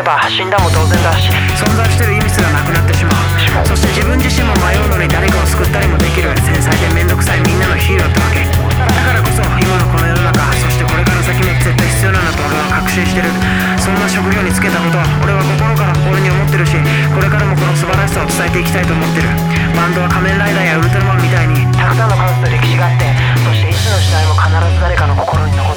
ば死んだも当然だし、 存在してる意味すらなくなってしまう。そして自分自身も迷うのに誰かを救ったりもできる繊細でめんどくさいみんなのヒーローってわけだからこそ今のこの世の中、そしてこれから先も絶対必要なんだと俺は確信してる。そんな職業に就けたことは俺は心から俺に思ってるし、これからもこの素晴らしさを伝えていきたいと思ってる。バンドは仮面ライダーやウルトラマンみたいにたくさんの数と歴史があって、そしていつの時代も必ず誰かの心に残って